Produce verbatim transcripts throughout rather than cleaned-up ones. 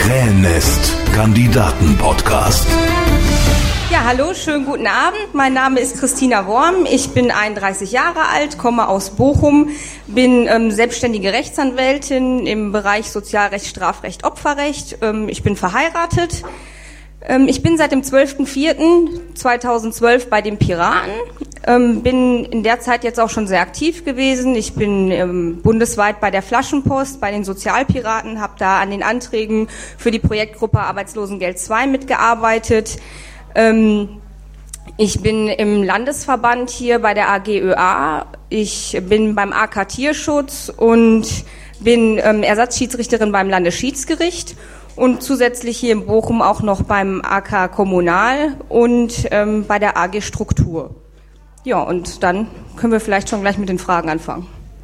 Krähennest Kandidaten-Podcast. Ja, hallo, schönen guten Abend. Mein Name ist Christina Worm. Ich bin einunddreißig Jahre alt, komme aus Bochum, bin ähm, selbstständige Rechtsanwältin im Bereich Sozialrecht, Strafrecht, Opferrecht. Ähm, ich bin verheiratet. Ähm, ich bin seit dem zwölften vierten zweitausendzwölf bei den Piraten. Ähm, bin in der Zeit jetzt auch schon sehr aktiv gewesen. Ich bin ähm, bundesweit bei der Flaschenpost, bei den Sozialpiraten, habe da an den Anträgen für die Projektgruppe Arbeitslosengeld zwei mitgearbeitet. Ähm, ich bin im Landesverband hier bei der A G Ö A. Ich bin beim A K Tierschutz und bin ähm, Ersatzschiedsrichterin beim Landesschiedsgericht. Und zusätzlich hier in Bochum auch noch beim A K Kommunal und ähm, bei der A G Struktur. Ja, und dann können wir vielleicht schon gleich mit den Fragen anfangen.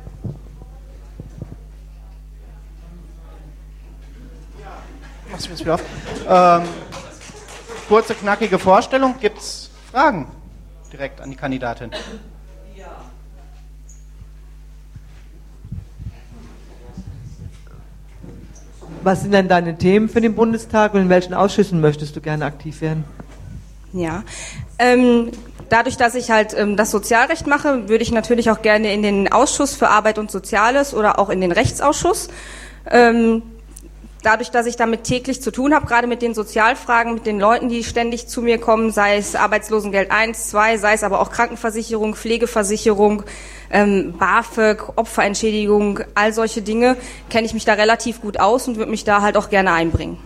Machst du das wieder auf? Ähm, kurze, knackige Vorstellung. Gibt es Fragen direkt an die Kandidatin? Ja. Was sind denn deine Themen für den Bundestag und in welchen Ausschüssen möchtest du gerne aktiv werden? Ja, ähm, dadurch, dass ich halt ähm, das Sozialrecht mache, würde ich natürlich auch gerne in den Ausschuss für Arbeit und Soziales oder auch in den Rechtsausschuss. Ähm, dadurch, dass ich damit täglich zu tun habe, gerade mit den Sozialfragen, mit den Leuten, die ständig zu mir kommen, sei es Arbeitslosengeld eins, zwei, sei es aber auch Krankenversicherung, Pflegeversicherung, ähm, BAföG, Opferentschädigung, all solche Dinge, kenne ich mich da relativ gut aus und würde mich da halt auch gerne einbringen.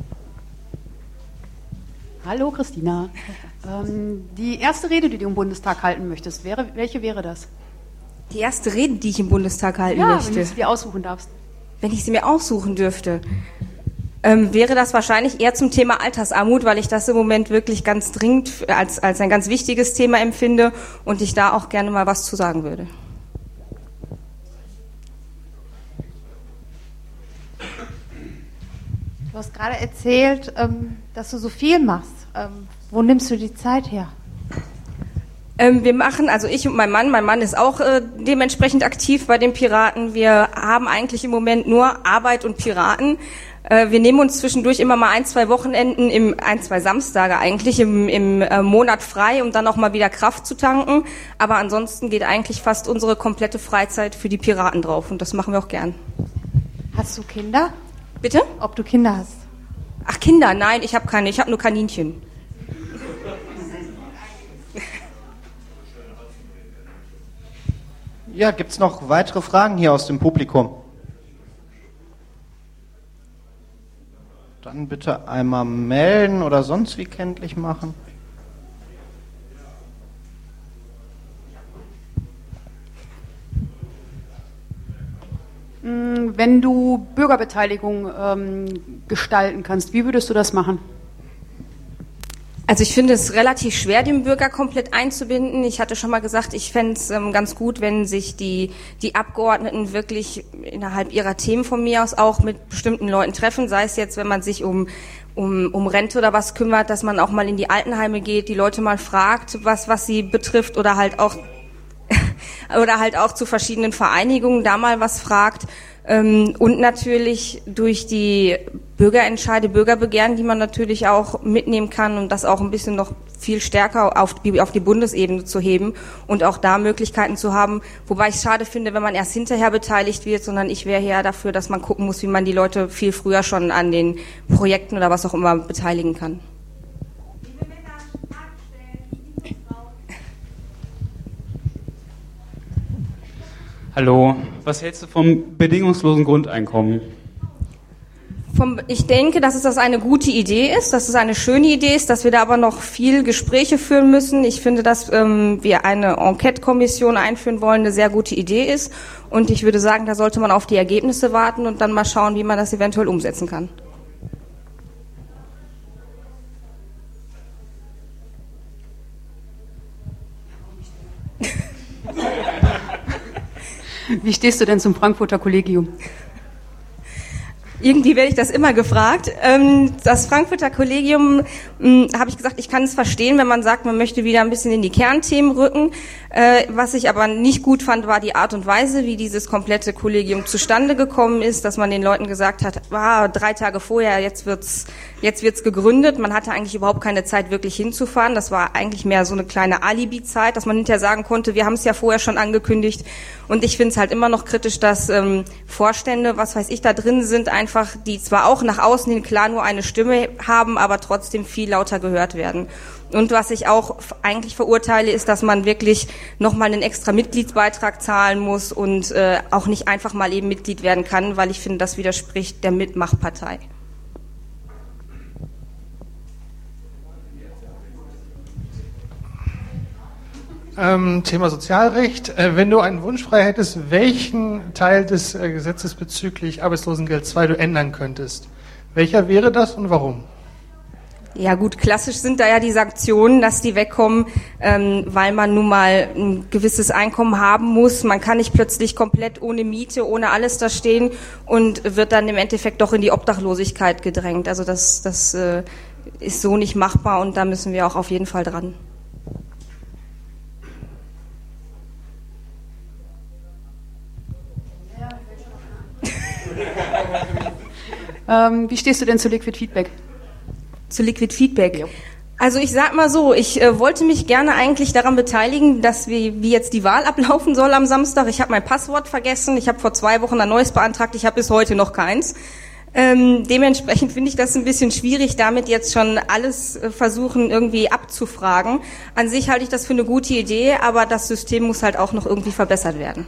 Hallo Christina. Ähm, die erste Rede, die du im Bundestag halten möchtest, wäre, welche wäre das? Die erste Rede, die ich im Bundestag halten ja, möchte? Wenn du sie dir aussuchen darfst. Wenn ich sie mir aussuchen dürfte, ähm, wäre das wahrscheinlich eher zum Thema Altersarmut, weil ich das im Moment wirklich ganz dringend als, als ein ganz wichtiges Thema empfinde und ich da auch gerne mal was zu sagen würde. Du hast gerade erzählt, ähm, dass du so viel machst. Ähm, wo nimmst du die Zeit her? Ähm, wir machen, also ich und mein Mann, mein Mann ist auch äh, dementsprechend aktiv bei den Piraten. Wir haben eigentlich im Moment nur Arbeit und Piraten. Äh, wir nehmen uns zwischendurch immer mal ein, zwei Wochenenden, im, ein, zwei Samstage eigentlich im, im äh, Monat frei, um dann auch mal wieder Kraft zu tanken. Aber ansonsten geht eigentlich fast unsere komplette Freizeit für die Piraten drauf und das machen wir auch gern. Hast du Kinder? Bitte? Ob du Kinder hast? Ach, Kinder? Nein, ich habe keine. Ich habe nur Kaninchen. Ja, gibt es noch weitere Fragen hier aus dem Publikum? Dann bitte einmal melden oder sonst wie kenntlich machen. Wenn du Bürgerbeteiligung ähm, gestalten kannst, wie würdest du das machen? Also ich finde es relativ schwer, den Bürger komplett einzubinden. Ich hatte schon mal gesagt, ich fände es ähm, ganz gut, wenn sich die, die Abgeordneten wirklich innerhalb ihrer Themen von mir aus auch mit bestimmten Leuten treffen, sei es jetzt, wenn man sich um, um, um Rente oder was kümmert, dass man auch mal in die Altenheime geht, die Leute mal fragt, was, was sie betrifft oder halt auch oder halt auch zu verschiedenen Vereinigungen da mal was fragt. Und natürlich durch die Bürgerentscheide, Bürgerbegehren, die man natürlich auch mitnehmen kann, um das auch ein bisschen noch viel stärker auf die, auf die Bundesebene zu heben und auch da Möglichkeiten zu haben. Wobei ich es schade finde, wenn man erst hinterher beteiligt wird, sondern ich wäre eher dafür, dass man gucken muss, wie man die Leute viel früher schon an den Projekten oder was auch immer beteiligen kann. Hallo, was hältst du vom bedingungslosen Grundeinkommen? Vom, ich denke, dass es das eine gute Idee ist, dass es eine schöne Idee ist, dass wir da aber noch viel Gespräche führen müssen. Ich finde, dass ähm, wir eine Enquete-Kommission einführen wollen, eine sehr gute Idee ist. Und ich würde sagen, da sollte man auf die Ergebnisse warten und dann mal schauen, wie man das eventuell umsetzen kann. Wie stehst du denn zum Frankfurter Kollegium? Irgendwie werde ich das immer gefragt. Ähm, das Frankfurter Kollegium, habe ich gesagt, ich kann es verstehen, wenn man sagt, man möchte wieder ein bisschen in die Kernthemen rücken. Äh, was ich aber nicht gut fand, war die Art und Weise, wie dieses komplette Kollegium zustande gekommen ist, dass man den Leuten gesagt hat, ah, drei Tage vorher, jetzt wird's, jetzt wird's gegründet. Man hatte eigentlich überhaupt keine Zeit, wirklich hinzufahren. Das war eigentlich mehr so eine kleine Alibi-Zeit, dass man hinterher sagen konnte, wir haben es ja vorher schon angekündigt. Und ich finde es halt immer noch kritisch, dass ähm, Vorstände, was weiß ich, da drin sind, einfach, die zwar auch nach außen hin klar nur eine Stimme haben, aber trotzdem viel lauter gehört werden. Und was ich auch eigentlich verurteile, ist, dass man wirklich nochmal einen extra Mitgliedsbeitrag zahlen muss und äh, auch nicht einfach mal eben Mitglied werden kann, weil ich finde, das widerspricht der Mitmachpartei. Ähm, Thema Sozialrecht. Äh, wenn du einen Wunsch frei hättest, welchen Teil des äh, Gesetzes bezüglich Arbeitslosengeld zwei du ändern könntest? Welcher wäre das und warum? Ja gut, klassisch sind da ja die Sanktionen, dass die wegkommen, ähm, weil man nun mal ein gewisses Einkommen haben muss. Man kann nicht plötzlich komplett ohne Miete, ohne alles da stehen und wird dann im Endeffekt doch in die Obdachlosigkeit gedrängt. Also das, das äh, ist so nicht machbar und da müssen wir auch auf jeden Fall dran. ähm, wie stehst du denn zu Liquid Feedback? Zu Liquid Feedback. Also ich sag mal so, ich äh, wollte mich gerne eigentlich daran beteiligen, dass wir, wie jetzt die Wahl ablaufen soll am Samstag. Ich habe mein Passwort vergessen, ich habe vor zwei Wochen ein neues beantragt, ich habe bis heute noch keins. Ähm, dementsprechend finde ich das ein bisschen schwierig, damit jetzt schon alles äh, versuchen irgendwie abzufragen. An sich halte ich das für eine gute Idee, aber das System muss halt auch noch irgendwie verbessert werden.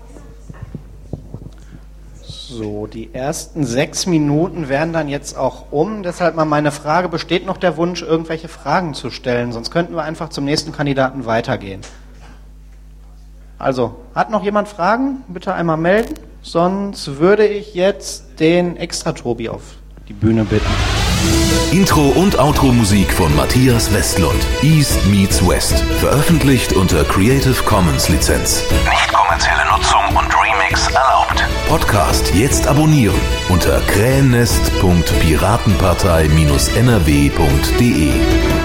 So, die ersten sechs Minuten werden dann jetzt auch um. Deshalb mal meine Frage, besteht noch der Wunsch, irgendwelche Fragen zu stellen? Sonst könnten wir einfach zum nächsten Kandidaten weitergehen. Also, hat noch jemand Fragen? Bitte einmal melden. Sonst würde ich jetzt den Extra-Tobi auf die Bühne bitten. Intro und Outro-Musik von Matthias Westlund. East meets West. Veröffentlicht unter Creative Commons Lizenz. Nicht kommerzielle Nutzung und Remix erlaubt. Podcast jetzt abonnieren unter krähennest punkt piratenpartei Bindestrich n r w punkt d e.